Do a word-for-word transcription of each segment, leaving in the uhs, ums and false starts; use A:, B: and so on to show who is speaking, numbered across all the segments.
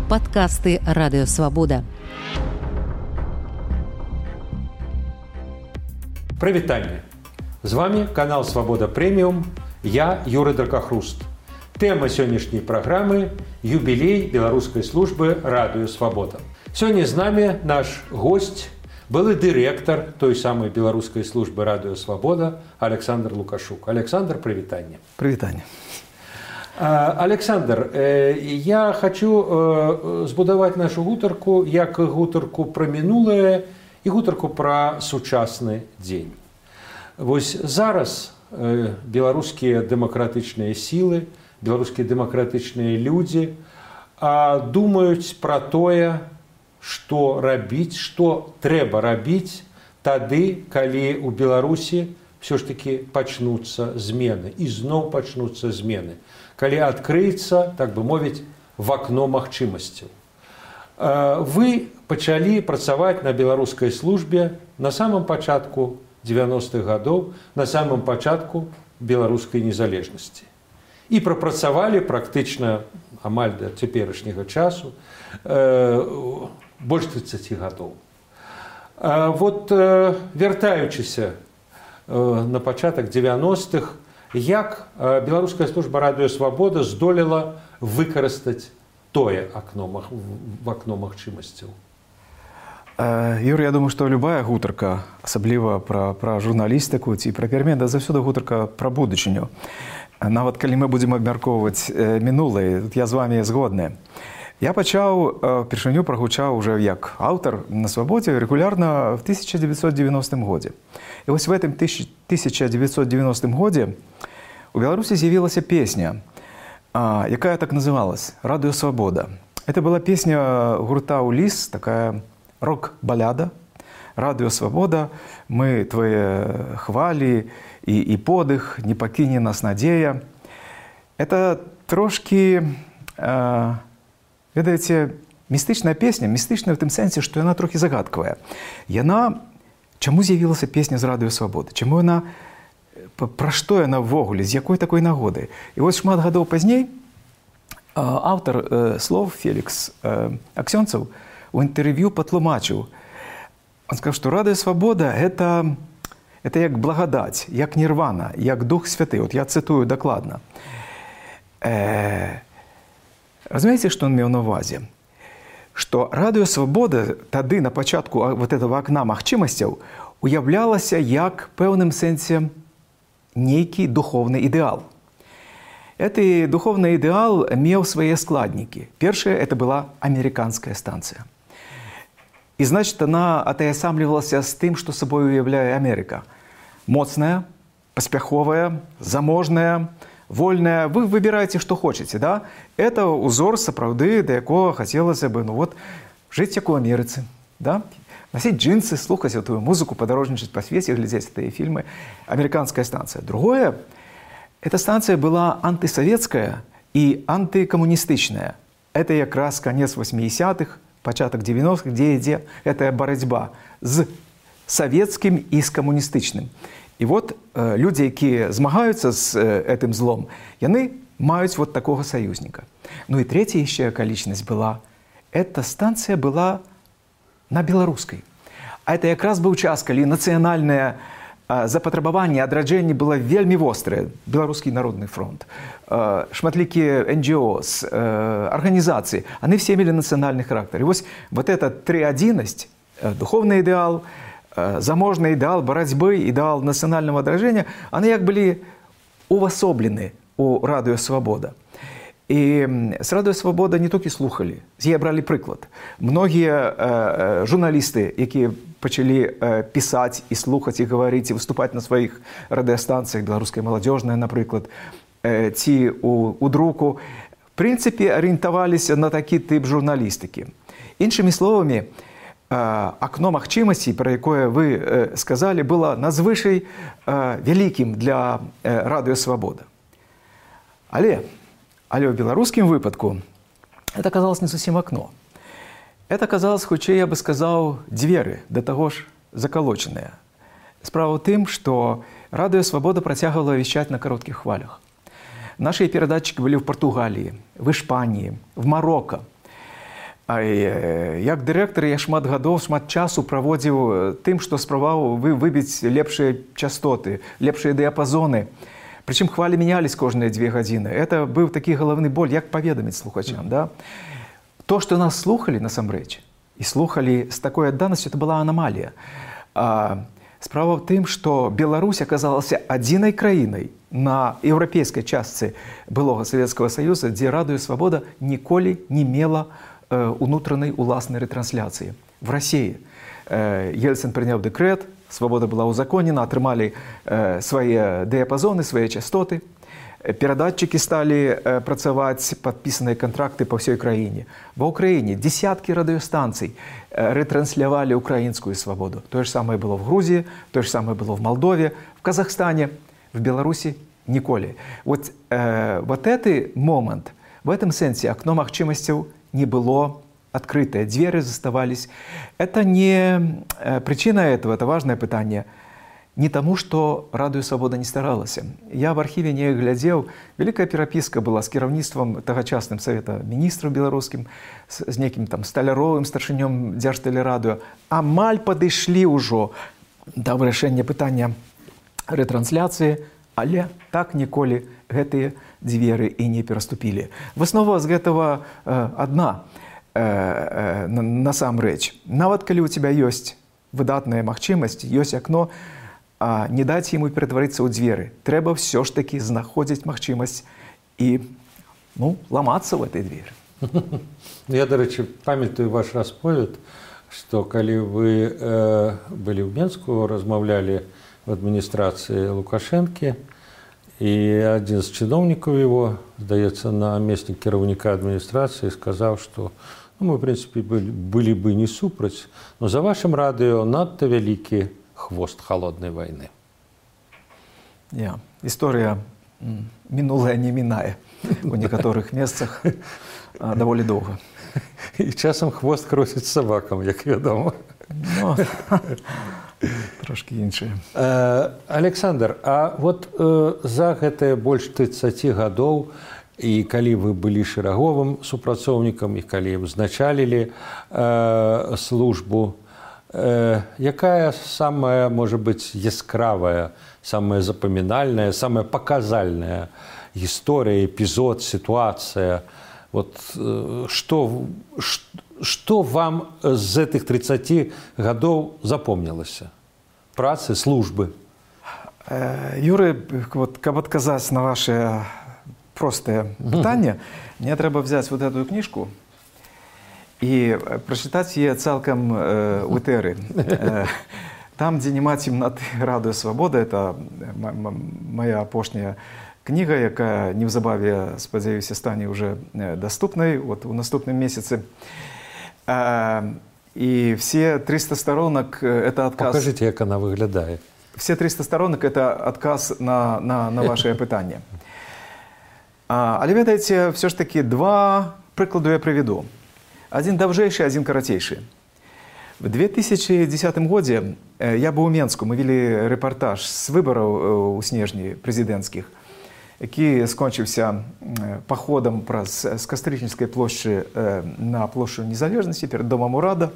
A: Падкасты Радыё Свабода.
B: Прывітанне! З вами канал Свабода Прэміум, я Юрый Дракахруст. Тэма сённяшняй праграмы – юбілей беларускай службы Радыё Свабода. Сёння з намі наш госць, былы дырэктар той самай беларускай службы Радыё Свабода Александр Лукашук. Александр, прывітанне.
C: Прывітанне.
B: Александр, я хочу збудаваць нашу гутарку як гутарку пра мінулае і гутарку пра сучасны дзень. Вось зараз беларускія дэмакратычныя сілы, беларускія дэмакратычныя людзі думаюць пра тое, што рабіць, што трэба рабіць тады, калі ў Беларусі ўсё ж такі пачнуцца змены, і зноў пачнуцца змены. Калі адкрыецца, так бы мовіць, в акно магчымасцяў. Вы пачалі працаваць на беларускай службе на самым пачатку дзевяностых гадоў, на самым пачатку беларускай незалежнасці. І прапрацавалі практычна амаль да цяперашняга часу больш трыццаці гадоў. Вот вяртаючыся на пачатак дзевяностых, як беларуская служба Радыё Свабода здолела выкарыстаць тое акно, в акно магчымасцяў?
C: Юр, я думаю, што любая гутарка, асабліва пра, пра журналістыку ці пра перамены, заўсёды гутарка пра будучыню. Нават калі мы будзем абмяркоўваць мінулае, я з вамі згодны. Я пачаў, першыню прагучаў уже як аўтар на Свабодзе рэгулярна в тысяча девятьсот девяностом годзе. І вось в этом тысяча девятьсот девяностом годзе у Беларусі з'явілася песня, якая так называлась «Радыё Свабода». Это была песня гурта «Улис», такая рок-баляда. «Радыё Свабода, мы твои хвалі і, і подых, не пакіне нас надзея». Это трошки, э, ведаеце, містычная песня, містычная в тым сэнсе, што яна трохі загадкавая. Яна, чаму з'явілася песня з «Радыё Свабоды»? Чаму яна, пра што яна ввогуле, з якой такой нагоды? І вось шмат гадоў пазней аўтар э, слов Фелікс э, Аксёнцаў у інтэрв'ю патлумачыў. Он сказаў, што «Радыё Свабода» это, это як благадаць, як нірвана, як Дух Святы. Вот я цытую дакладна. Э, разумееце, што он меў на ўвазе? Што «Радыё Свабода» тады на пачатку вот этого акна магчымасцяў уяўлялася як пэўным сэнсе нейкі духовны ідэал. Гэты духовны ідэал меў свае складнікі. Першае, это была амерыканская станцыя. І, значит, она атаясамлівалася з тым, што сабой уяўляе Амерыка. Моцная, паспяховая, заможная, вольная. Вы выбираеце, што хочаце, да? Это узор сапраўды, да якога хацелася бы, ну вот, жыць як у Амерыцы, да? Носить джинсы, слухать эту музыку, подорожничать по свете, глядеть эти фильмы. Американская станция. Другое, эта станция была антисоветская и антикоммунистичная. Это как раз конец восьмидесятых, початок девяностых, где идет эта борьба с советским и с коммунистичным. И вот э, люди, которые змагаются с э, этим злом, яны мают вот такого союзника. Ну и третья еще околичность была, эта станция была на беларускай. А это якраз быў час, калі нацыянальнае запатрабаванне адраджэння было вельмі вострае. Беларускі народны фронт, шматлікія эн джи о, арганізацыі, яны все мелі нацыянальны характар. І вось вот эта трыадзіннасць, духовны ідэал, заможны ідэал барацьбы, ідэал нацыянальнага адраджэння, яны як былі увасоблены у Радыё Свабода. І з Радыё Свабода не толькі слухалі, з яе бралі прыклад. Многія э, журналісты, якія пачалі э, пісаць і слухаць і гаварыць і выступаць на сваіх радыёстанцыях, беларуская маладзёжная, напрыклад, э, ці у, у друку, в прынцыпе, арыентаваліся на такі тып журналістыкі. Іншымі словамі, э, акно магчымасцей, пра якое вы э, сказалі, было надзвычай э, вялікім для э, Радыё Свабода. Але Але в беларускім выпадку это оказалось не зусім окно. Это оказалось, хутчэй, я бы сказаў, дзверы, да таго ж закалочаныя. Справа ў тым, што Радыё Свабода працягвала вещаць на кароткіх хвалях. Наши передатчики были в Португалии, в Испании, в Марокко. А як дырэктар я шмат гадоў, шмат часу праводзіў тым, што спрабаваў вы выбіць лепшыя частоты, лепшыя дыяпазоны. Прычым хвалі мянялись кожныя дзве гадзіны. Это быў такі галаўны боль, як паведаміць слухачам. Да? То, што нас слухалі насамрэч, і слухалі з такой адданасцю, это была анамалія. А, справа ў тым, што Беларусь аказалася адзінай краінай на еўрапейскай частцы былога Савецкага Саюза, дзе Радыё Свабода ніколі не мела унутранай уласнай рэтрансляцыі. В Расіі Ельцин прыняў дэкрэт, Свабода была ўзаконена, атрымалі свае дыяпазоны, свае частоты. Перадатчыкі сталі працаваць, падпісаныя кантракты па ўсёй краіне. Ва ўкраіне дзесяткі радыёстанцый рэтранслявалі украінскую свабоду. Тое ж самае было в Грузіі, тое ж самае было в Молдове, в Казахстане, в Беларусі ніколі. Вот, э, вот гэты момант, в этом сэнсе акно магчымасцяў не было открытое, двери заставались. Это не причина этого, это важное питание. Не тому, что Радыё Свабода не старалась. Я в архиве не глядел. Великая переписка была с кіраўніцтвам тагачасным Совета Министров белорусским, с, с неким там Столяровым, старшынём Дзяржтэлерадыё. Амаль подошли уже до вырашэння пытання ретрансляции, але так ніколі гэтыя двери и не пераступили. Основа з гэтага э, одна. Э, э, насамрэч. Нават калі у тебя есть выдатная магчымасць, есть окно, а не дать ему ператварыцца ў дзверы. Трэба все ж таки знаходзіць магчымасць і ну, ламацца в этой двери.
B: Я, до речі, памятаю ваш расповед, что калі вы э, были в Менску, размаўлялі в администрации Лукашенко, и один из чиновников его, сдается, наместник кіраўніка администрации, сказал, что ну, мы, в принципе, были, были бы не супраць, но за вашим радио надто великий хвост холодной войны.
C: Yeah. История минулая не миная у некоторых месцах довольно долго.
B: И часом хвост кросит собакам, як вядома.
C: Ну, трошки іншае.
B: Александр, а вот э, за гэтыя больш тридцати гадоў, і калі вы былі шэраговым супрацоўнікам, і калі узначалілі э, службу, э, якая самая, можа быць, яскравая, самая запамінальная, самая паказальная гісторыя, эпізод, сітуацыя, вот э, што, што вам з гэтых тридцати гадоў запомнілася? Працы, службы?
C: Э, Юрый, вот, каб адказаць на ваши простое питание, мне треба взять вот эту книжку и прочитать ее цалком э, у Теры. Э, там, где нема темноты, Радыё Свабода, это моя апошняя книга, якая неўзабаве, спадзяюся, стане уже доступной вот, у наступным месяце. Э, и все триста сторонок — это отказ...
B: Покажите, как она выглядает.
C: Все триста сторонок — это отказ на, на, на ваше питание. А, але ведаеце, все ж таки два прыкладу я прывяду. Один даўжэйшы, один карацейшы. В две тысячи десятым годзе я быў у Менску, мы вели рэпартаж з выбараў у снежні прэзідэнцкіх, які скончыўся паходам праз з Кастрычніцкай плошчы на плошчу Незалежнасці перад домам урада.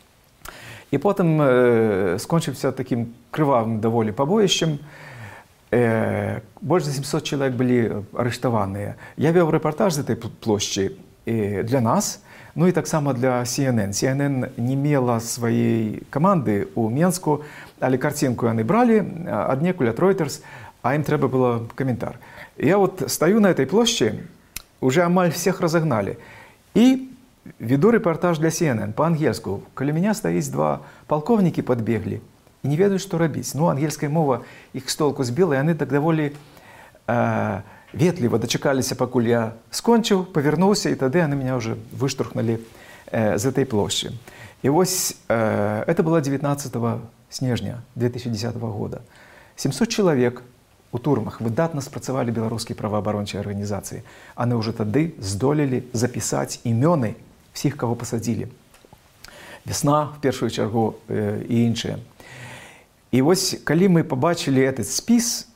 C: І потым скончыўся такім крывавым даволі пабоішчам. Больше за семьсот человек были арыштаваныя. Я вел рэпартаж з этой плошчы для нас, ну и так само для Си Эн Эн. Си Эн Эн не мела сваей каманды у Менску, але картинку яны брали аднекуль ад Reuters, а им трэба было комментар. Я вот стою на этой площади, уже амаль всех разогнали, и веду рэпартаж для Си Эн Эн по-ангельску. Каля меня стоит два полковники подбегли и не ведаюць, што рабіць. Ну, ангельская мова іх з толку збіла, і яны так даволі э, ветліва дачакаліся, пакуль я скончыў, павярнуўся, і тады яны меня уже выштурхнули э, з этой плошчы. І вось э, это было девятнадцатого снежня две тысячи десятого года. семьсот человек у турмах выдатна спрацавалі беларускія праваабарончыя арганізацыі. Яны ўжо тады здолелі запісаць імёны всіх, каго пасадзілі. Весна, в першую чаргу, э, і іншыя. І вось, калі мы побачили этот спіс,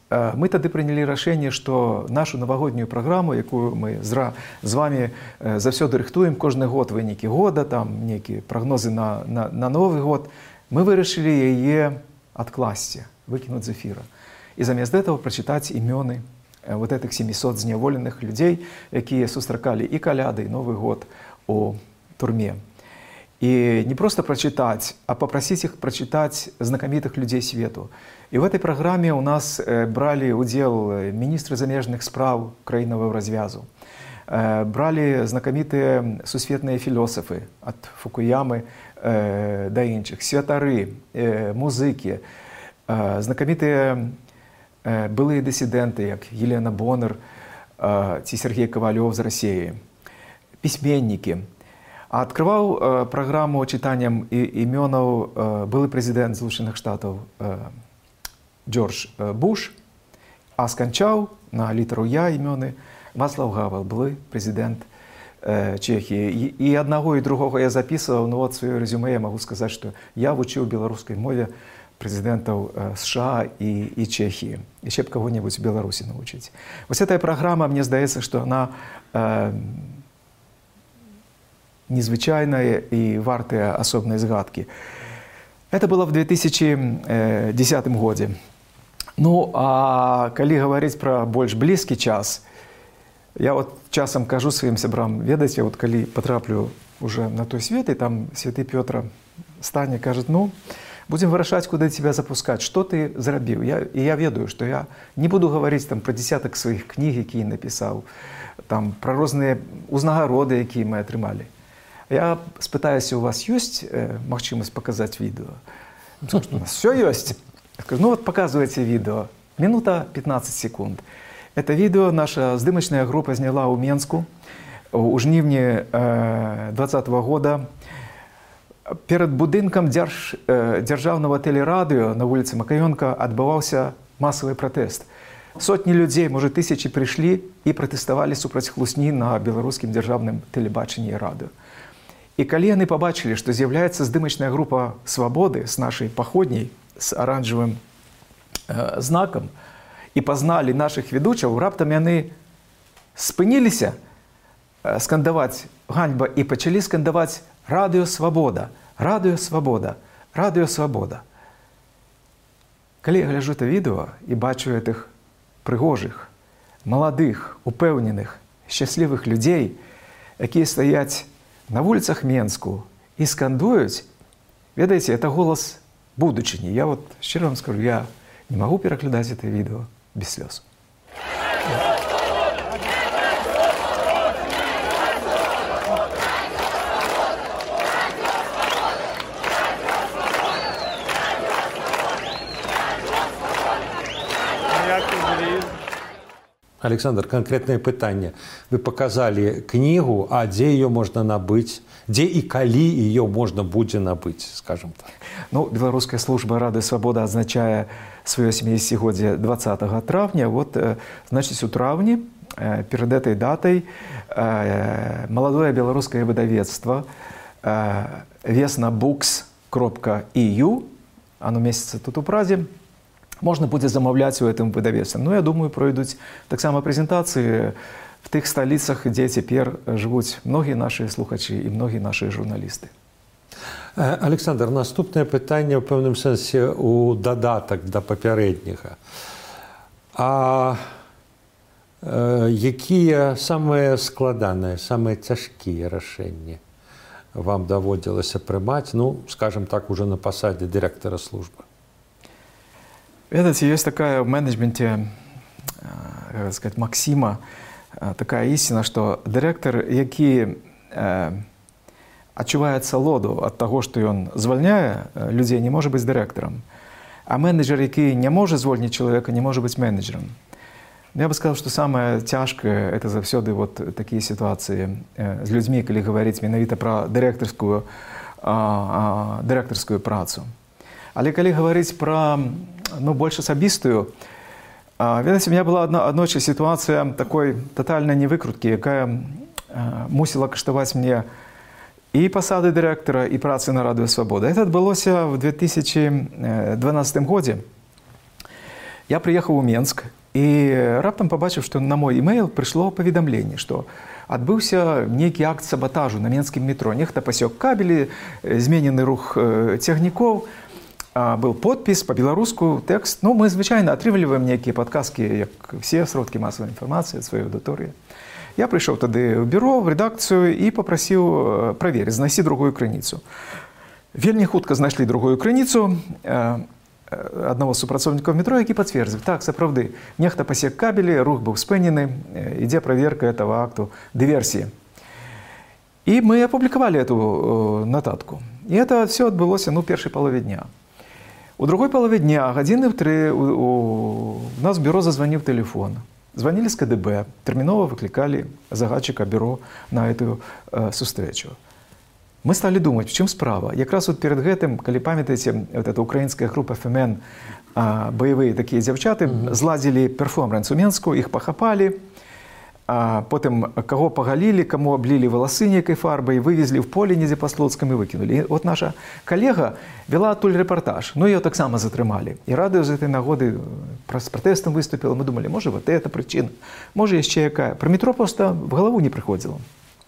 C: мы тады прынялі рашэнне, што нашу навагоднюю праграму, якую мы з вами заўсёды рыхтуем кожны год, вынікі года, там нейкія прагнозы на, на, на новы год, мы вырашылі яе адкласці, выкінуць з эфіра. І замест этого прачытаць імёны вот этих семисот зняволеных людзей, якія сустракалі і каляды, і Новы год у турме. И не просто прочитать, а попросить их прочитать знакомитых людей свету. И в этой программе у нас брали удел министры замежных справ краінавого развязу, брали знакомитые сусветные философы от Фукуямы до іншых, святары, музыки, знакомитые былые диссиденты, як Елена Боннер ці Сергей Ковалёв з России, письменники. А открываў э, программу читанием именов э, былый президент Злучаных Штатов э, Джордж э, Буш, а скончал на литеру Я имёны Вацлав Гавел, былый президент э, Чехии. И, и одного, и другого я записывал, но вот в своё резюме я могу сказать, что я вучыў беларускай мове президентов э, США и, и Чехии. Еще б кого-нибудь в Беларуси научить. Вот эта программа, мне здаецца, что она э, незвычайная и вартая особной згадки. Это было в две тысячи десятом году. Ну, а калі говорить про больш близкий час, я вот часом кажу своим сябрам, ведаеце, вот калі потраплю уже на той свет, и там святы Петр стане, кажет, ну, будем вырашаць, куда тебя запускать, что ты зрабіў. Я, и я ведаю, что я не буду говорить там про десяток своих книг, якія написал, там про розныя узнагароды, якія мы атрымалі. Я спытаюся, у вас есть э, магчимость показать видео? Ну, у нас все есть. Я скажу, ну вот показывайте видео. Минута пятнадцать секунд. Это видео наша здымачная группа сняла у Менску у жнівні э, двадцатого года. Перед будынком дзярж, э, дзяржаўнага телерадио на улице Макаёнка адбываўся массовый протест. Сотни людей, может, тысячи пришли и протестовали супраць хлусні на беларускім дзяржаўным телебачанні и радио. И калі яны побачили, что з'является здымачная группа «Свободы» с нашей походней, с оранжевым э, знаком, и познали наших ведучаў, раптам яны спыніліся э, скандаваць ганьба и пачалі скандаваць «Радио Свобода! Радио Свобода! Радио Свобода!». Калі я гляджу это видео и бачу этих прыгожых, маладых, упэўненых, счастливых людей, якія стаяць на улицах Менску и скандують, ведаете, это голос будучыні. Я вот щиро вам скажу, я не могу переглядать это видео без слез.
B: Александр, конкретное пытанне. Вы показали книгу, а где ее можно набыть? Где и калі ее можно будет набыть, скажем так?
C: Ну, белорусская служба «Радио Свобода» означает свое семидесятилетие двадцатого травня. Вот, значит, у травня, перед этой датой, молодое белорусское выдавецтво веснабукс кропка и ю, оно месяца тут у Празе, можно будет замовляць у гэтым выдавецтве. Ну, я думаю, пройдуць таксама прэзентацыі в тых сталіцах, дзе цяпер жывуць многія нашы слухачы і многія нашы журналісты.
B: Александр, наступнае пытанне ў пэўным сэнсе у дадатак да папярэдняга. А э, якія самыя складаныя, самыя цяжкія рашэнні вам даводзілася прымаць, ну, скажем так, уже на пасадзе дырэктара службы?
C: Ведаеце, есть такая в менеджменте, как сказать, максима, такая истина, что директор, які э, адчувае асалоду ад таго, што ён звальняе людзей, не можа быць дырэктарам. А менеджер, які не можа звольніць чалавека, не можа быць менеджером. Я бы сказал, что самое тяжкое — это заўсёды вот такие ситуации э, с людьми, калі гаварыць менавіта пра дырэктарскую, э, э, дырэктарскую працу. Але калі гаварыць пра, ну, больш асабістую, ведаеце, у меня была одна, аднойчы ситуация такой тотальной невыкрутки, якая э, мусила каштаваць мне и посады директора, и працы на «Радио Свобода». Это адбылося в две тысячи двенадцатом году. Я прыехаў у Менск і раптам пабачыў, што на мой імейл прыйшло паведамленне, што адбыўся нейкі акт сабатажу на менскім метро. Нехта пасек кабелі, зменены рух цягнікоў, был подпіс па-беларуску, тэкст. Ну, мы звычайна атрымліваем нейкія падказкі, як все сродкі масавай інфармацыі ад сваёй аўдыторыі. Я прыйшоў тады ў бюро, в рэдакцыю і папрасіў праверыць, знайсці другую крыніцу. Вельмі хутка знайшлі другую крыніцу аднаго з супрацоўнікаў метро, які пацвердзіў: так, сапраўды, нехта пасек кабелі, рух быў спынены, ідзе праверка этого акту дыверсіі. І мы апублікавалі эту нататку. І это все адбылося, ну, першай палове дня. У другой палове дня, гадзіны ў тры, у, у нас в бюро зазваніў тэлефон. Званілі з ка дэ бэ, тэрмінова выклікалі загадчыка бюро на эту э, сустрэчу. Мы сталі думаць, в чым справа. Якраз вот перед гэтым, калі памятаеце, вот эта украінская група эф эм эн, а, баявыя такія дзяўчаты, mm-hmm. зладзілі перформанс у Менску, іх пахапалі, а потым каго пагалілі, каму аблілі валасы нейкай фарбай, вывезлі ў поле недзе па Слуцкам і выкінулі. І от наша калега вела адтуль рэпартаж, ну ее таксама затрымалі. І радыё з гэтай нагоды з пратэстам выступіла. Мы думалі, можа, вот это прычына, можа, яшчэ якая. Пра метро проста в галаву не прыходзіла.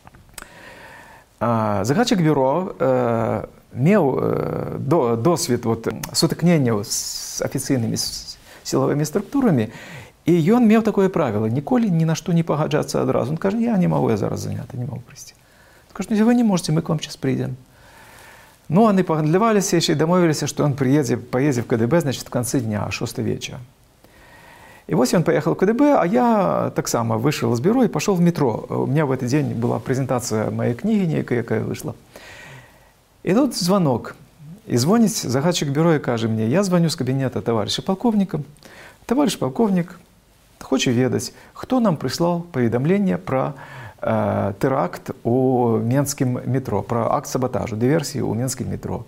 C: Загадчык бюро э, меў э, до, досвед вот, сутыкненняў з афіцыйнымі сілавымі структурамі, і ён меў такое правіла: ніколі ні на што не пагаджацца адразу. Он кажа: я не магу, я зараз заняты, не магу прыйсці. Кажа: ну, вы не можете, мы к вам сейчас прыйдзем. Ну, они пагандляваліся, яшчэ дамовіліся, што ён прыедзе, паедзе в ка дэ бэ, значит, в канцы дня, шостой вечера. И вот он поехал в ка дэ бэ, а я так само вышел из бюро и пошел в метро. У меня в этот день была презентация моей книги некая, какая вышла. И тут звонок. И звонит загадчик бюро и кажет мне: я звоню с кабинета товарища полковника. Товарищ полковник, хочу ведать, кто нам прислал поведомление про э, теракт у Менским метро, про акт саботажа, диверсии у Менским метро.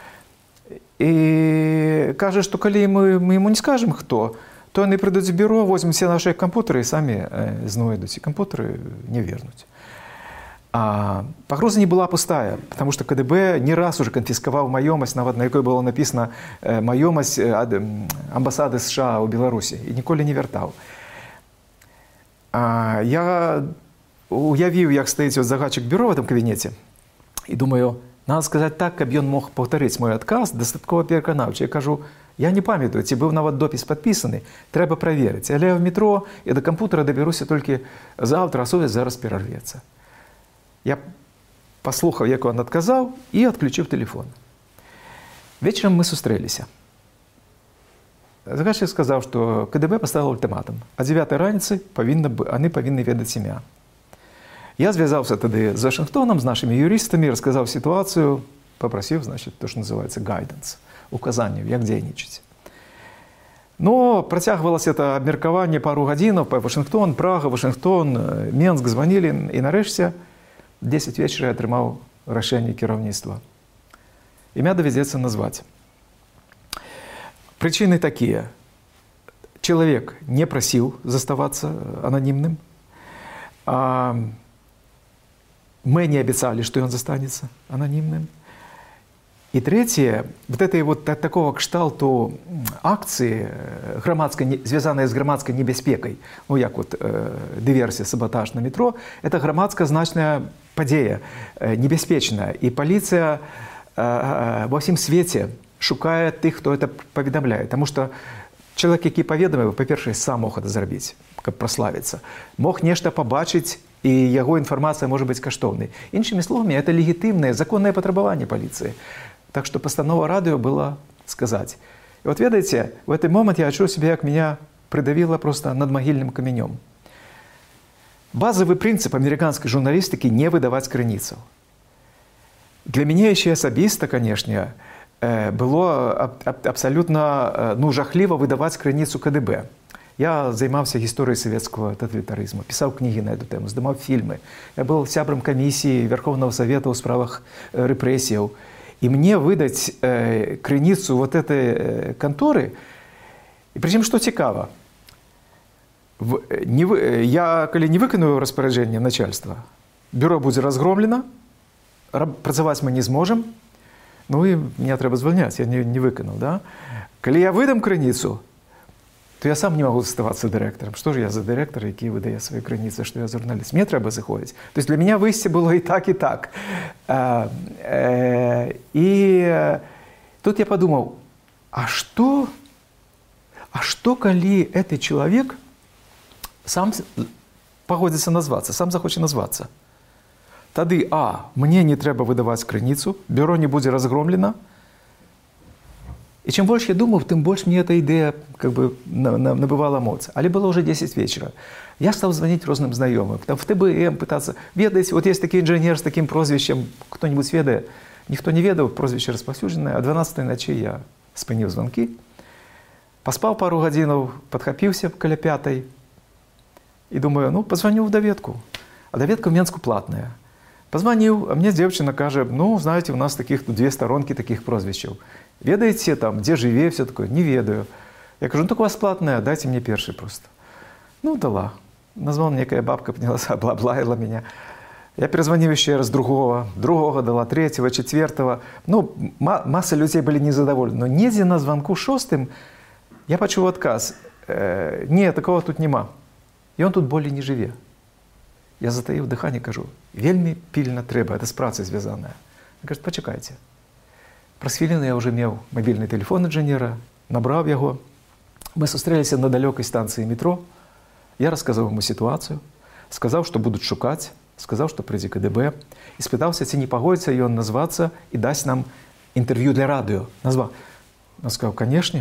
C: И кажет, что коли мы, мы ему не скажем, кто, то они придут в бюро, возьмут все наши компьютеры и сами э, знойдут. И компьютеры не вернуть. А погроза не была пустая, потому что ка дэ бэ не раз уже конфисковал маёмасць, нават на якой было написано э, маёмасць амбасады США у Беларусі, и ніколі не вяртаў. А я уявіў, як стаіць вот загадчик бюро в этом кабинете, и думаю, надо сказать так, каб ён мог повторить мой отказ дастаткова пераканаўча. Я кажу: я не памятаю, ці быў нават допіс падпісаны, трэба праверыць. Але я в метро і до кампутера дабяруся толькі заўтра, а сувязь зараз перарвецца. Я паслухаў, як он адказаў, і адключыў телефон. Вечером мы сустрэліся. Загадчык сказаў, што ка дэ бэ паставіла ультыматум. А дзевятай раніцы павінна, яны павінны ведаць імя. Я звязаўся тады з Вашингтоном, з нашымі юрыстамі, расказаў сітуацыю, попросив, значит, то, что называется guidance, указание, як дзейнічаць. Но працягвалася это абмеркаванне пару гадзінаў, па Вашингтон, Прага, Вашингтон, Менск званілі, і нарэшце дзесяць вечара я атрымаў рашэнне кіраўніцтва. Імя давядзецца назваць. Прычыны такія. Чалавек не прасіў заставацца ананімным. А мы не абяцалі, што ён застанецца ананімным. И третье, вот этой вот такого кшталту акции, связанные с громадской небяспекой, ну як вот э, диверсия, саботаж на метро, это громадская значная падзея, э, небяспечная. И полиция э, во всем свете шукает тех, кто это поведомляет. Потому что человек, який поведомив, по-перше, сам мог это зрабіць, каб прославиться, мог нешта побачить, и его информация может быть каштовной. Іншими словами, это легитимное, законное потребование полиции. Так что постанова радио было сказать. И вот, ведаете, в этот момент я чувствую себя, как меня придавило просто над могильным каменем. Базовый принцип американской журналистики — не выдавать крыніцаў. Для меня еще особисто, конечно, было абсолютно ну, жахливо выдавать крыніцу ка дэ бэ. Я займаўся гісторыяй савецкага тоталітарызму, пісаў кнігі на эту тему, здымаў фільмы. Я был сябрам камісіі Верховного Совета ў справах рэпрэсіяў. И мне выдать э, крыніцу вот этой э, конторы, и причем, что цікаво, в, не вы, я, коли не выканую распоряджение начальства, бюро будет разгромлено, працаваць мы не сможем, ну и меня треба звольняць, я не, не выканал, да? Коли я выдам крыніцу, то то я сам не могу оставаться директором. Что же я за директор, який видає свої криниці, що я журналіст? Мені треба заходити. Тобто для мене вище було і так, і так. А, е, і тут я подумав, а що, а що, коли цей чоловік сам погодиться назватися, сам захоче назватися? Тоді, а, мені не треба видавати криницю, бюро не буде розгромлено. И чем больше я думал, тем больше мне эта идея как бы набывала эмоций. Але было уже десять вечера. Я стал звонить разным знакомым. Там в тэ бэ эм пытаться ведать. Вот есть такой инженер с таким прозвищем, кто-нибудь ведает. Никто не ведал, прозвище расповсюдженное. О дванадцатой ночи я спинил звонки. Поспал пару годинов, подхопился каля пятой. И думаю, ну, позвоню в доведку. А доведка в Менску платная. Позвонил, а мне девчина каже, ну, знаете, у нас таких ну, две сторонки таких прозвищев. Ведаете там, где живее, все такое? Не ведаю. Я говорю, ну так у вас платная, дайте мне перший просто. Ну, дала. Назвала некая бабка, поднялась, облаяла меня. Я перезвонил еще раз другого, другого дала, третьего, четвертого. Ну, масса людей были незадоволены. Но недзе на звонку шостым я почув отказ. Э, не, такого тут нема. И он тут более не живе. Я затаив дыхание, кажу, вельми пильно треба, это с працей звязанное. Он говорит, почекайте. Праз хвіліну я вже мав мобільний телефон інженера, набрав його. Ми зустрілися на далекій станції метро. Я розказав йому ситуацію, сказав, що будуть шукати, сказав, що прийде ка де бе. І спитався, чи не погодиться він назватися і дасть нам інтерв'ю для радіо. Назвав. Він сказав, звісно.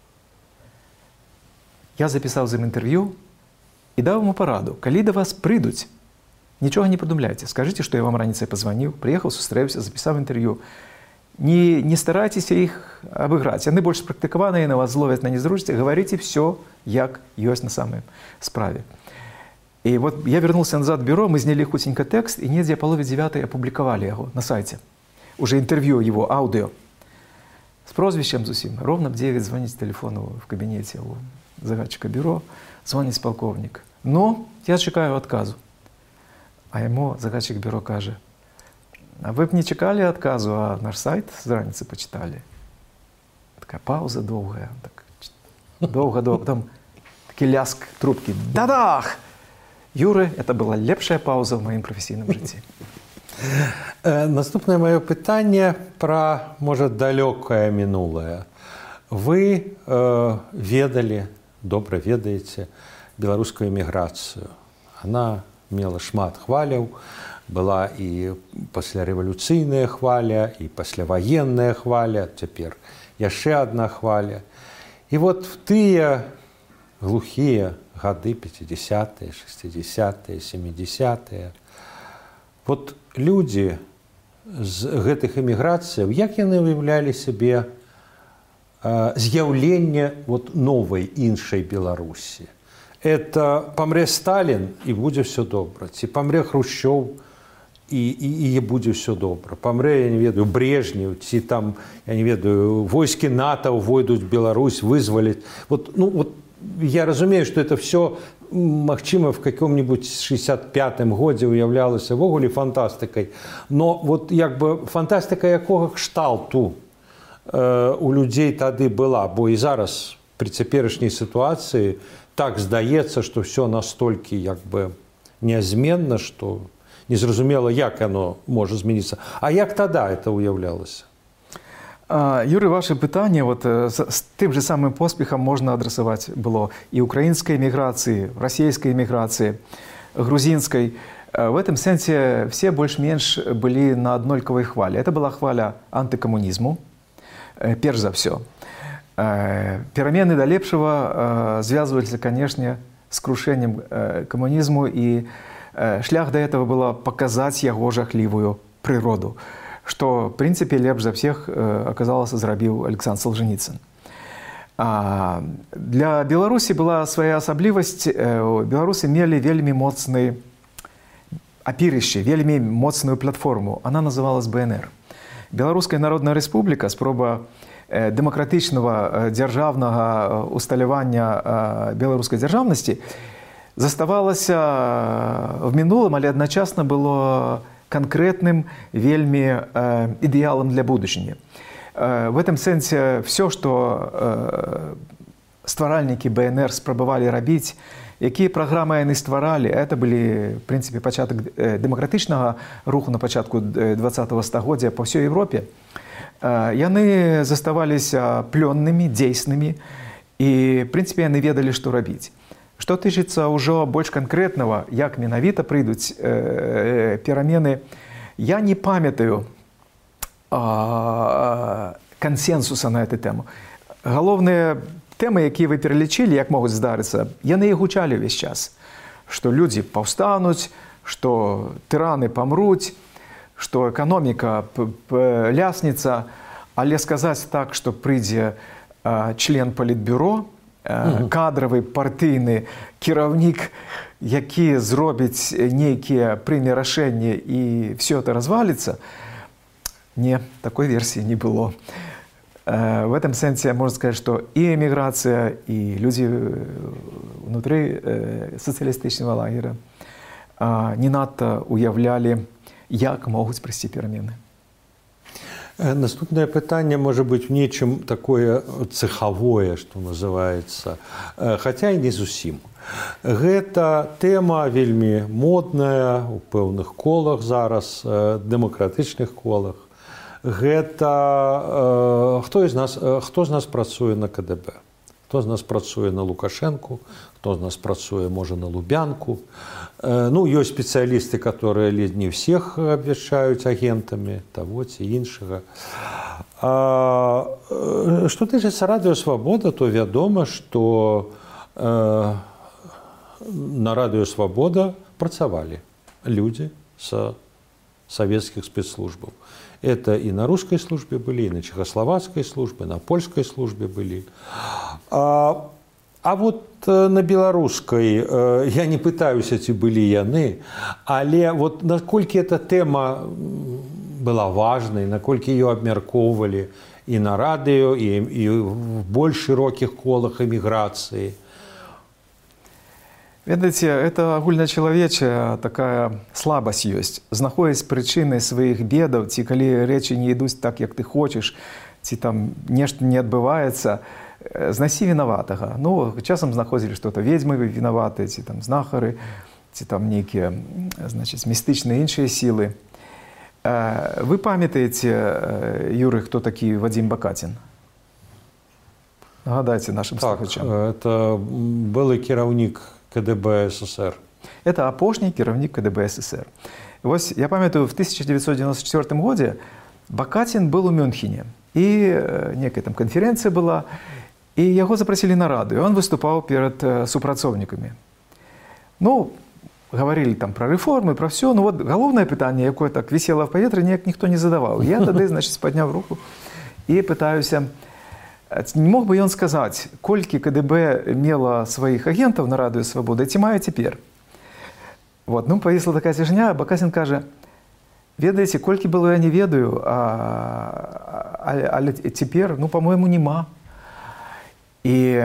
C: Я записав з ним інтерв'ю і дав йому пораду. Коли до вас прийдуть, нічого не придумляйте. Скажіть, що я вам раніше позвонив, приїхав, зустрівся, записав інтерв'ю. Не, не старайтесь их обыграть. Они больше практикованные, на вас зловят на незручности. Говорите все, як есть на самой справе. И вот я вернулся назад в бюро, мы сняли худенько текст, и недзе половины девятой опубликовали его на сайте. Уже интервью его, аудио. С прозвищем зусим. Ровно в девять звонить с телефону в кабинете у загадчика бюро. Звонит полковник. Но я чекаю отказу. А ему загадчик бюро каже, а вы бы не чекали отказу, а наш сайт зраницы почитали. Такая пауза долгая. Так, долго-долго. Потом такий ляск трубки. Да-дах! Юры, это была лепшая пауза в моем професійному житті.
B: Наступне моє питання про, може, далекое минулое. Ви э, ведали, добре ведаете, беларускую эміграцыю. Она мела шмат хваляў. Была і паслярэвалюцыйная хваля, і пасляваенная хваля, цяпер яшчэ адна хваля. І вот в тыя глухія гады пяцідзясятыя, шэсцідзясятыя, сямідзясятыя вот людзі з гэтых эміграцыяў, як яны уяўлялі сабе э, з'яўленне вот новай іншай Беларусі? Это памрэ Сталін і будзе все добра, ці памрэ Хрушчоў і, і, і будзе все добра. Памрэ, я не ведаю, Брежнев, ці там, я не ведаю, войскі НАТО увойдуць Беларусь, вызваляць. Вот, ну, вот я разумею, что это все, магчыма, в каком-нибудь шестьдесят пятым годзе уяўлялася ввогуле фантастыкай. Но вот як бы фантастыка якога кшталту э, у людзей тады была, бо і зараз при цяперашняй сітуацыі так здаецца, што все настолькі як бы нязменна, што незразумела, як оно можа змяніцца. А як тада это уяўлялася?
C: Юрий, ваше питання, вот, з тим же самим поспіхом можна адресувати було і української еміграції, російської еміграції, грузинской. В этом сенсе все больше-меньше были на однольковой хвале. Это была хваля антикоммунизму, перш за все. Перемены до лепшего связывались, конечно, с крушением коммунизму, и шлях до этого было показать его жахливую природу, что, в принципе, лепш за всех оказалось зрабіў Александр Солженіцын. Для Беларусі была своя асаблівасць. Беларусы мелі вельмі моцны апірышча, вельмі моцную платформу. Она называлась бэ эн эр. Беларуская Народная Рэспубліка, спроба дэмакратычнага дзяржаўнага усталявання беларускай дзяржаўнасці, заставалася в мінулым, але адначасна было конкретным вельми э, идеалом для будущего. Э, в этом сенсе все, что э, стваральнікі БНР спрабавалі рабіць, якія праграмы яны стваралі, это былі, в прынцыпе, пачатак дэмакратычнага руху на пачатку двадцатага стагоддзя па ўсёй Европе, яны заставаліся плённымі, дзейснымі, і, в прынцыпе, яны ведалі, што рабіць. Што тычыцца ўжо больш канкрэтнага, як менавіта прыйдуць перамены, я не памятаю кансенсуса на эту тэму. Галоўныя тэмы, якія вы пералічылі, як могуць здарыцца, яны і гучалі ўвесь час. Што людзі паўстануць, што тыраны памруць, што эканоміка ляснецца, але сказаць так, што прыйдзе член палітбюро, кадравы партыйны кіраўнік, які зробіць нейкія прыме рашэнні і все это разваліцца, не, такой версіі не было. В этом сенсе можно сказать, что и эмиграция, и люди внутри социалистичного лагеря не надто уявляли, як могут прийти перемены.
B: Наступное питание может быть в нечем такое цеховое, что называется, хотя и не зусім. Гэта тэма вельмі модная у пэўных колах зараз, дэмакратычных колах. Гэта э, хто з нас, хто з нас працуе на КДБ, хто з нас працуе на Лукашенку, хто з нас працуе, можа, на Лубянку. Э, ну, ёсць спецыялісты, которые ледзь не всех абвяшчаюць агентамі таго ці іншага. А, э, што тычыцца Радыё Свабода, то вядома, што э, на Радыё Свабода працавалі людзі са савецкіх спецслужбаў. Это и на русской службе были, и на чехословацкой службе, на польской службе были. А, а вот на белорусской я не пытаюсь, ці былі яны, але вот наколькі эта тема была важной, наколькі ее абмяркоўвалі и на радыё, и, и в больш широких колах эміграцыі.
C: Ведаеце, это агульначалавечая такая слабасць ёсць. Знаходзіць прычыны сваіх бедаў, ці калі рэчы не ідуць так, як ты хочаш, ці там нешта не адбываецца, знайсі вінаватага. Ну, часам знаходзілі што-то ведзьмы вінаватыя, ці там знахары, ці там нейкія, значыць, містычныя іншыя сілы. Вы памятаеце, Юрый, хто такі Вадзім Бакацін? Нагадайце нашим слухачам.
B: Так, это былы кіраўнік КДБ СССР.
C: Это апошні кіраўнік КДБ СССР. Вось я памятаю, в тысяча девятьсот девяносто четвёртом годзе Бакацін был у Мюнхене, і некая там канферэнцыя была, і яго запрасілі на радыё, і он выступаў перад супрацоўнікамі. Ну, говорили там про реформы, про все, но вот галоўнае пытанне, якое так висело в паветры, ніяк ніхто не задаваў. Я тады, значыць, падняў руку і пытаюся, не мог бы ён сказаць, колькі КДБ мела сваіх агентаў на Радыё Свабода, ці мае цяпер? Вот, ну, павісла такая цішня, Бакацін кажа, ведаеце, колькі было, я не ведаю, а, а, але цяпер, ну, по-моему, нема. І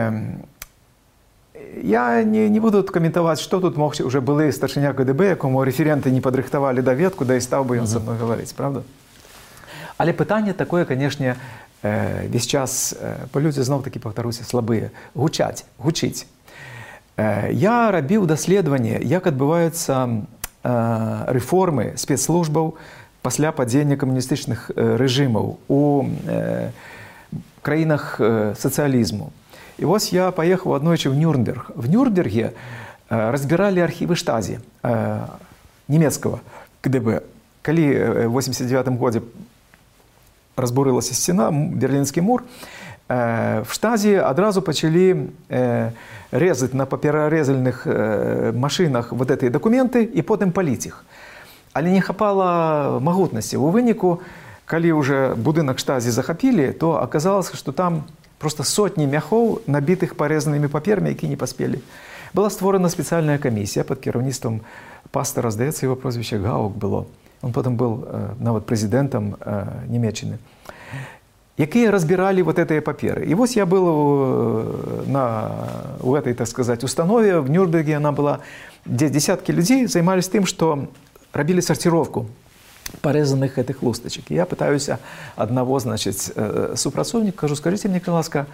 C: я не, не буду каментаваць, што тут мог уже былы старшыня КДБ, якому рэференты не падрыхтавалі даведку, да і стаў бы ён са мной гаварыць, правда? Але пытанне такое, канешне, весь час, бо людзі зноў-такі, паўтаруся, слабыя, гучаць, гучыць. Я рабіў даследаванне, як адбываюцца рэформы спецслужбаў пасля падзення камуністычных рэжымаў у краінах сацыялізму. І вось я паехаў аднойчы ў Нюрнберг. В Нюрнберге разбіралі архівы Штази, нямецкага КДБ. Калі в восемьдесят девятом годзе разбурылася сцена, Берлінскі мур, в Штази адразу пачалі резаць на паперарэзальных машынах вот гэтыя дакументы і потым паліць іх. Але не хапала магутнасці. У выніку, калі ўжо будынак Штази захапілі, то аказалася, што там просто сотні мяхоў, набітых парэзанымі паперамі, які не паспелі. Была створана спецыяльная камісія пад кіраўніцтвам пастора, здаецца, его прозвішча Гаук было. Он потом был э, нават прэзідэнтам э, Нямецчыны, якія разбіралі вот гэтыя паперы. І вось я был э, на, у этой, так сказать, установе в Нюрнберге, она была, где десятки людей займались тым, што рабілі сарціроўку парэзаных гэтых лустачак. І я пытаюся аднаго, значыць, э, супрацоўніка, кажу, скажите мне, ласка,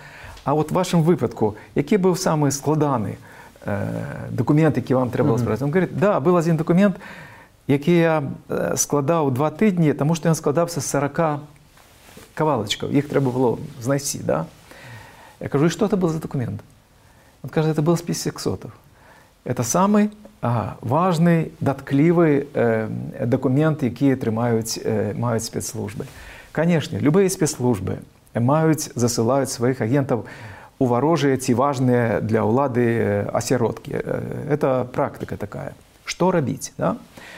C: А от в вашому випадку, який був самий складаний е, документ, який вам треба було справити? Він говорить, да, був один документ, який я складав два тижні, тому що він складався з сорока кавалочків. Їх треба було знайти, да? Я кажу, і що це був за документ? Він каже, це був список сотов. Це самий ага, важний, датклівий е, документ, який тримають, е, мають спецслужби. Звісно, будь-які спецслужби мають, засилають своїх агентів у ворожі ці важні для влади осіротки. Це практика така. Що робити? Да?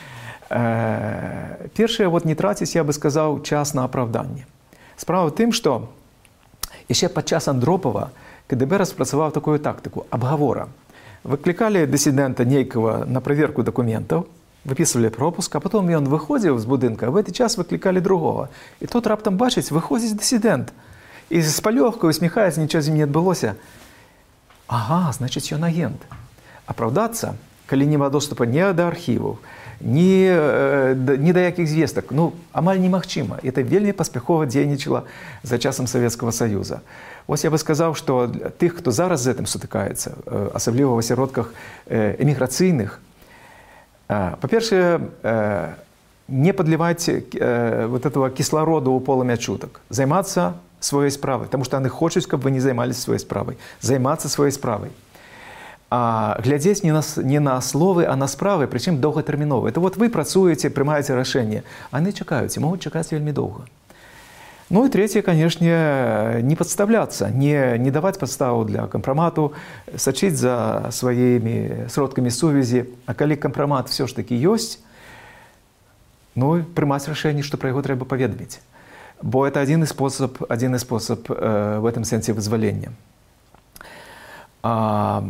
C: Е, перше, от не тратить, я би сказав, час на оправдання. Справа в тим, що ще під час Андропова КДБ розпрацював таку тактику обговора. Викликали дисидента некого на проверку документів, виписували пропуск, а потім він виходив з будинку, а в цей час викликали другого. І тот раптом бачить, виходить дисидент. І з пальовкою усміхається, нічого з ним не відбулося. Ага, значить, він агент. Оправдатися, коли немає доступу ні до архівів, ні, ні до яких звісток, ну, амаль немагчыма. Це вельми паспяхова дзейнічала за часом Савецкого Союза. Ось я би сказав, що для тих, хто зараз з цим сутикається, особливо в осередках еміграційних, по-перше, не подливайте вот этого кислороду у полымя чуток. Займатися своєю справою, тому що вони хочуть, щоб ви не займалися своєю справою. Займатися своєю справою. А глядзець не на, не на словы, а на справы, причым доўгатэрмінова. Это вот вы працуеце, прымаеце рашэнне, а яны чакаюць, і могуць чакаць вельмі доўга. Ну и третье, конечно, не подставляться, не, не давать подставу для компромату, сочить за своими сродками сувязі. А коли компромат все ж таки есть, ну, прымаць рашэнне, что про яго трэба паведаміць. Бо это один из способ, один из способ э, в этом сенсе вызвалення. А,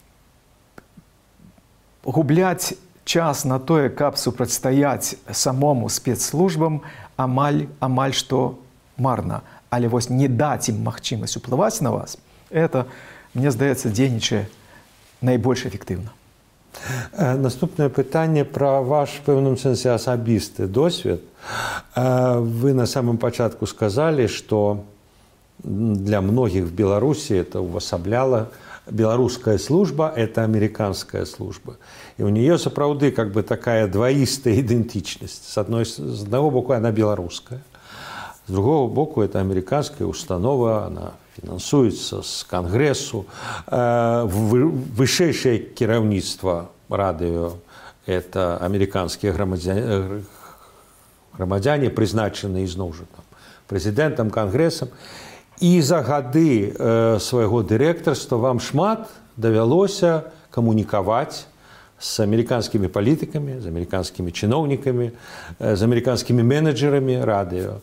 C: губляць час на тое, каб супрацьстаяць самому спецслужбам, амаль, амаль што марна. Але вось не даць ім магчымасць уплываць на вас, это, мне здаецца, дзейнічае найбольш эфектыўна.
B: Наступне питання про ваш, в певному сенсі, особистий досвід. Ви на самом початку сказали, что для многих в Беларуси это увособляло белорусская служба – это американская служба. И у нее, сапраўды, как бы такая двоистая идентичность. С, одной, с одного боку она белорусская, с другого боку это американская установа, она фінансуецца з Кангрэсу. Вышэйшае кіраўніцтва радыё – это американскія грамадзяне, грамадзяне прызначаныя ізноў жа там прэзідэнтам, Кангрэсам. І за гады свайго дырэктарства вам шмат давялося камунікаваць з американскімі палітыкамі, з американскімі чыноўнікамі, з американскімі менеджерамі радыё.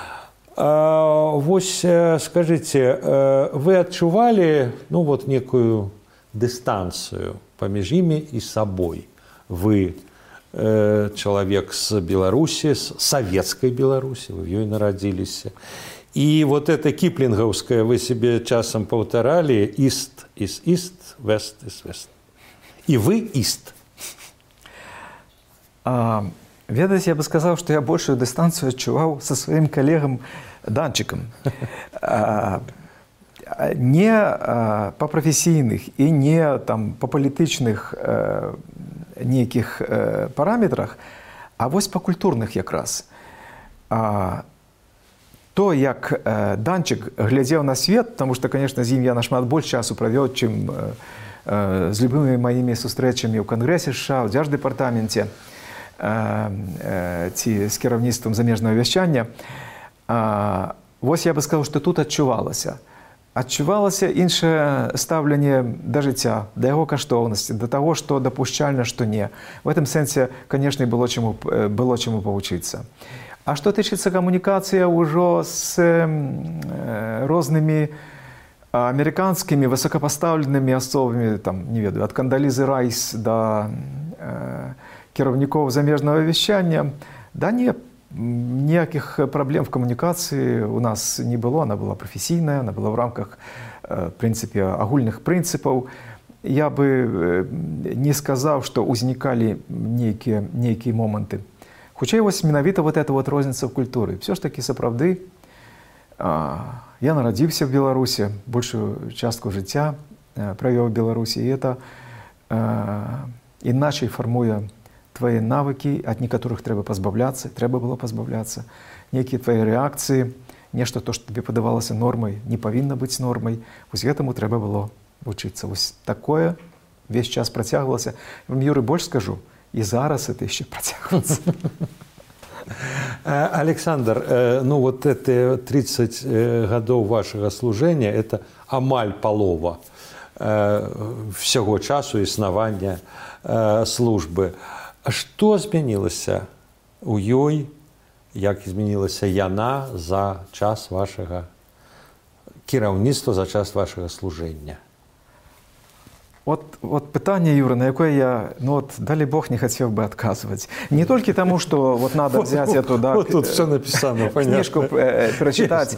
B: Вось, скажите, вы адчували, ну, вот некую дистанцию паміж імі і сабой? Вы человек с Беларуси, с советской Беларуси, вы в ёй народились. И вот это киплинговское вы себе часом повторали: «East is East, West is West». И вы East.
C: А, ведаеце, я бы сказал, что я большую дистанцию адчуваў со своим коллегом Данчиком. А, не а, по професійных и не там, по палітычных а, нейкіх а, параметрах, а вось по культурных якраз. А, то, як а, Данчик глядзеў на свет, потому что, конечно, з ім я нашмат больш часу правёў, чым а, а, з любымі маімі сустрэчамі ў Кангрэсе США, ў Дзярждэпартаменце а, а, ці з кіраўніцтвам замежнага вяшчання. А, вось я бы сказал, что тут адчувалася. Адчувалася іншае стаўленне да жыцця, да яго каштоўнасці, да таго, што дапушчальна, што не. В этом сэнсе, конечно, было чаму, было чаму павучыцца. А што тычыцца камунікацыя ўжо з э, рознымі амерыканскімі высокапастаўленымі асобамі, там, не ведаю, ад Кандалізы Райс да э, кіраўнікоў замежнага вяшчання, да не, ніяких проблем в коммуникации у нас не было, она была профессийная, она была в рамках, в принципе, агульных принципов. Я бы не сказал, что узникали некие, некие моменты. Хоча вось менавіта вот эта вот розница в культуре. Все ж таки, сапраўды, Я нарадзіўся в Беларуси, большую частку жыцця правёў в Беларуси, и это иначе формуе твои навыки, от некоторых трэба пазбавляцца, трэба было пазбавляцца, некие твои реакции, нешта то, что тебе падавалася нормой, не павінна быць нормой, вось гэтаму трэба было вучыцца. Вось такое весь час працягвалася. Вам, Юры, больш скажу, и зараз это еще працягваецца.
B: Александр, ну вот это тридцать годов вашего служения, это амаль полова всего часу існавання службы. Што змянілася у ёй, як змянілася яна за час вашага кіраўніцтва, за час вашага служэння?
C: Вот, вот питание, Юра, на якое я, ну вот, дали Бог, не хотел бы отказывать. Не только тому, что вот надо взять эту, да,
B: вот тут все написано,
C: книжку э, прочитать,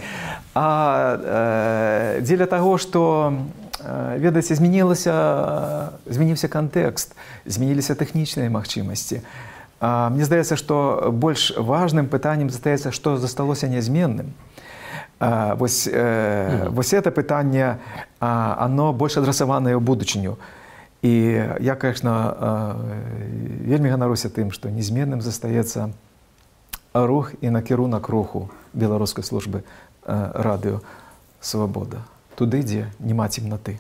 C: а э, для того, что, э, ведаеце, изменился, изменился контекст, изменились техничные магчимости. А, мне здаецца, что больш важным пытанием застаецца, что засталося нязменным. А, вось, э, mm-hmm. вось это пытанне, а, оно больш адрасаванае ў будучыню. І я, конечно, э, вельмі ганаруся тым, што нязменным застаецца рух і накірунак руху беларускай службы э, радыё «Свабода». Туды, дзе няма цемнаты.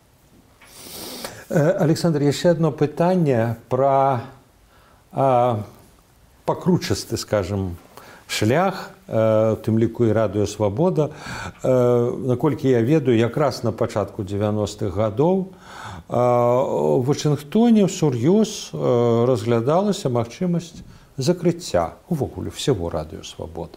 B: Александр, яшчэ одно пытанне пра а, пакручасты, скажем, шлях, у тым ліку і радыё «Свабода». Наколькі я ведаю, якраз на пачатку дзевяностых гадоў у Вашынгтоне всур'ёз разглядалася магчымасць закрыцця увогуле всего радыё «Свабода».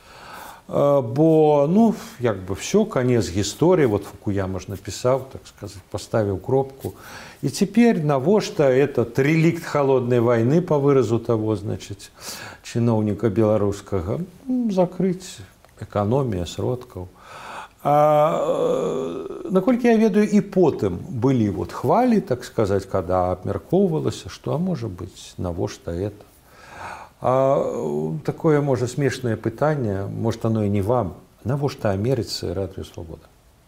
B: Бо, ну, як бы все, конец гісторыі, вот Фукуяма ж написал, так сказать, поставил кропку. И теперь навошта этот реликт холодной войны, по выразу того, значит, чиновника белорусского, закрыть, экономия сродкаў. А, наколькі я ведаю, и потым были вот хвали, так сказать, когда абмяркоўвалася, что, а может быть, навошта это. А такое, может, смешное пытанне, может, оно и не вам, навошта Америцы радыё «Свабода»?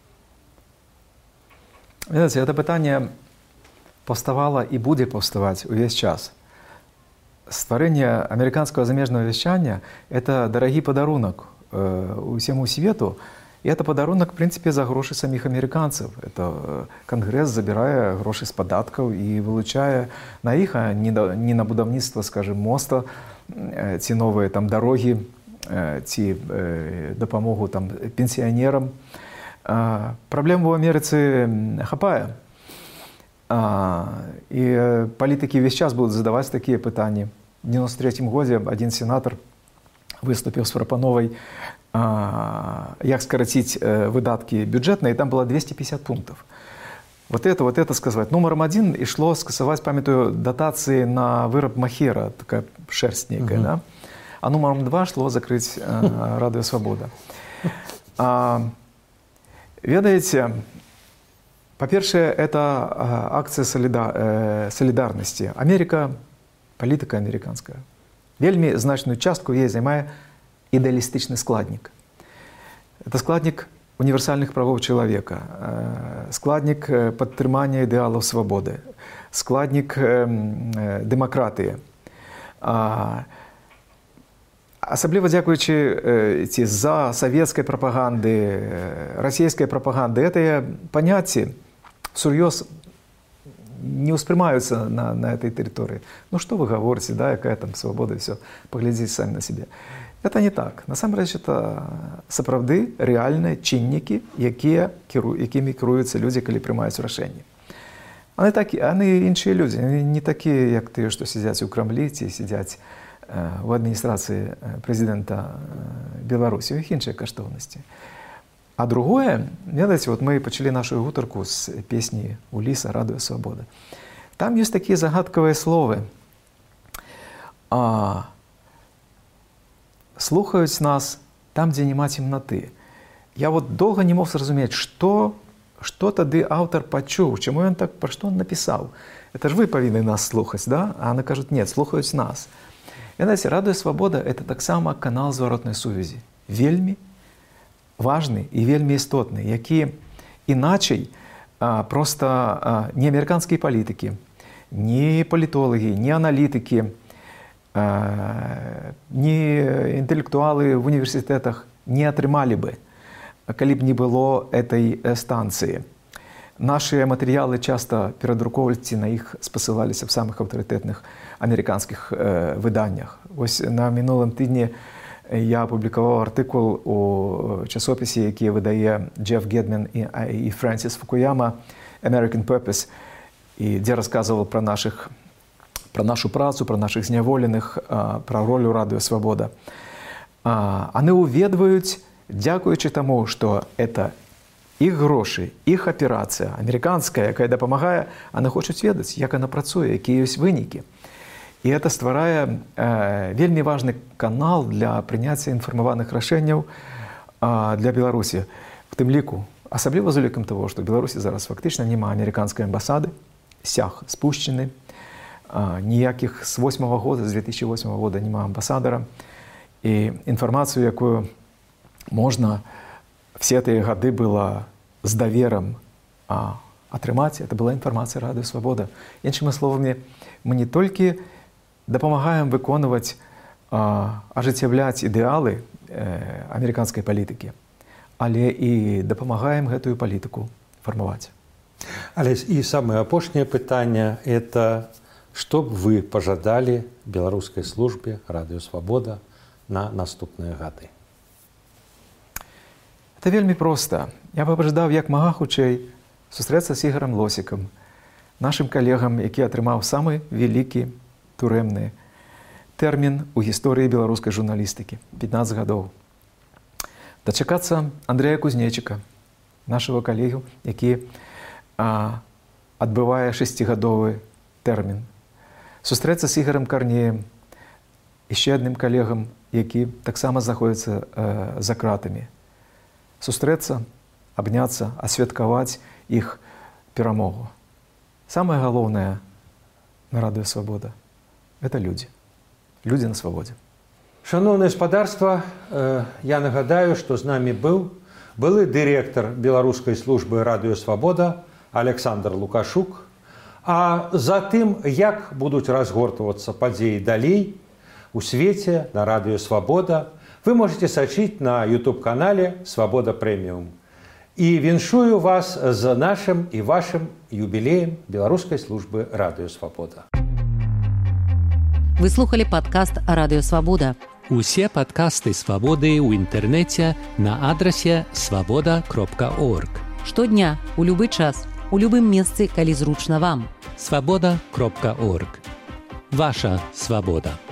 C: Ведаеце, это пытанне паўставала і будзе паўставаць увесь час. Стварэнне амерыканскага замежнага вяшчання – это дарагі падарунак усяму свету, і это падарунак, в принципе, за грошы саміх амерыканцаў. Это Кангрэс забірае грошы з падаткаў і вылучае на іх, а не на будаўніцтва, скажем, моста, ці новыя там дарогі, ці дапамогу там пенсіянерам. Праблем у Амерыцы хапае. І палітыкі весь час будуць задаваць такія пытанні. В девяносто третьем годзе адзін сенатар выступіў з прапановай, як скараціць выдаткі бюджэтныя, і там было двести пятьдесят пунктов. Вот это, вот это сказать. Номером один ишло скасовать, памятаю, дотации на выраб махера, такая шерсть некая, uh-huh. да? А номером два шло закрыть э, радыё «Свабода». А, ведаеце, по-першае, это акция солида, э, солидарности. Америка, политика американская, вельмі значную частку ей займае ідэалістычны складнік. Это складнік універсальных правоў чалавека, складнік падтрымання ідэалаў свабоды, складнік дэмакратыі. Асабліва дзякуючы ці з-за савецкай прапаганды, расійскай прапаганды, гэтыя паняцці сур'ёз не ўспрымаюцца на, на этой тэрыторыі. Ну што вы гаворыце, да, якая там свабода, і все, паглядзіце самі на сябе. Это не так. Насамрэч, это сапраўды рэальныя чыннікі, якія, якімі кіруюцца людзі, калі прымаюць рашэнні. Яны такі, яны іншыя людзі, не такія, як тыя, што сядзяць у Крамлі ці сядзяць у адміністрацыі прэзідэнта Беларусі. У іх іншыя каштоўнасці. А другое, ведаеце, вот мы пачалі нашу гутарку з песні Уліса «Радыё Свабода». Там ёсць такія загадкавыя словы. А слухаюць нас там, дзе няма цемнаты. Я вот доўга не мог зразумець, што, што тады аўтар пачуў, чаму ён так, пра што он напісаў. Это ж вы павінны нас слухаць, да? А яны кажуць, нет, слухаюць нас. Ведаеце, радыё «Свабода» — это таксама канал зваротнай сувязі. Вельмі важны і вельмі істотны, які іначай проста не амерыканскія палітыкі, ні палітолагі, ні аналітыкі, ні інтэлектуалы в універсітэтах не атрымалі бы, калі б не было этой станцыі. Наши матэрыялы часта перадрукоўваюць, на іх спасылаліся в самых аўтарытэтных амерыканскіх э, выданнях. Вось на мінулым тыдні я апублікаваў артыкул у часопісе, які выдае Джеф Гедмен і, і Фрэнсіс Фукуяма «American Purpose», і дзе расказваў пра нашых, пра нашу працу, пра нашых зняволеных, пра ролю радыё «Свабода». Яны ўведваюць, дзякуючы таму, што это іх грошы, іх аперацыя, амерыканская, якая дапамагае, яны хочуць ведаць, як яна працуе, якія ёсць вынікі. І гэта стварае э, вельмі важны канал для прыняцця інфармаваных рашэнняў э, для Беларусі. В тым ліку, асабліва з улікам таго, што ў Беларусі зараз фактычна няма амерыканскай амбасады, сяг спушчаны, э, ніякіх з восьмага года, з две тысячи восьмага года няма амбасадара. І інфармацыю, якую можна все тыя гады было з даверам а, атрымаць, это была інфармацыя радыё «Свабода». Іншымі словамі, мы не толькі дапамагаем выконваць, а, ажыццяўляць ідэалы э, амерыканскай палітыкі, але і дапамагаем гэтую палітыку фармаваць.
B: Але і самае апошняе пытанне – это што б вы пажадалі беларускай службе радыё «Свабода» на наступныя гады?
C: Это вельмі проста. Я бы пажадаў як мага хутчэй сустрэцца з Ігорам Лосікам, нашым калегам, які атрымаў самы вялікі турэмны тэрмін у гісторыі беларускай журналістыкі – пятнаццаць гадоў. Дачакацца Андрэя Кузнечыка, нашага калегу, які а, адбывае шасцігадовы тэрмін. Сустрэцца з Ігорам Карнеем, яшчэ адным калегам, які таксама знаходзіцца а, за кратамі. Сустрэцца, абняцца, асвяткаваць іх перамогу. Самае галоўнае на радыё «Свабода» – это людзі. Людзі на свабодзе.
B: Шановнае гаспадарства, я нагадаю, што з намі быў былы дырэктар беларускай службы радыё «Свабода» Александр Лукашук. А за тым, як будуць разгортвацца падзеі далей у свеце на радыё «Свабода», вы можете сачыць на ютуб-канале «Свабода Прэміум». І віншую вас з нашым і вашым юбілеем беларускай службы радыё «Свабода».
A: Вы слухали падкаст «Радыё Свабода».
D: Усе падкасты «Свабоды» ў інтэрнэце на адрасе свабода кропка орг.
A: Штодня, у любы час, у любым месцы, калі зручна вам.
D: свабода кропка орг. Ваша свабода.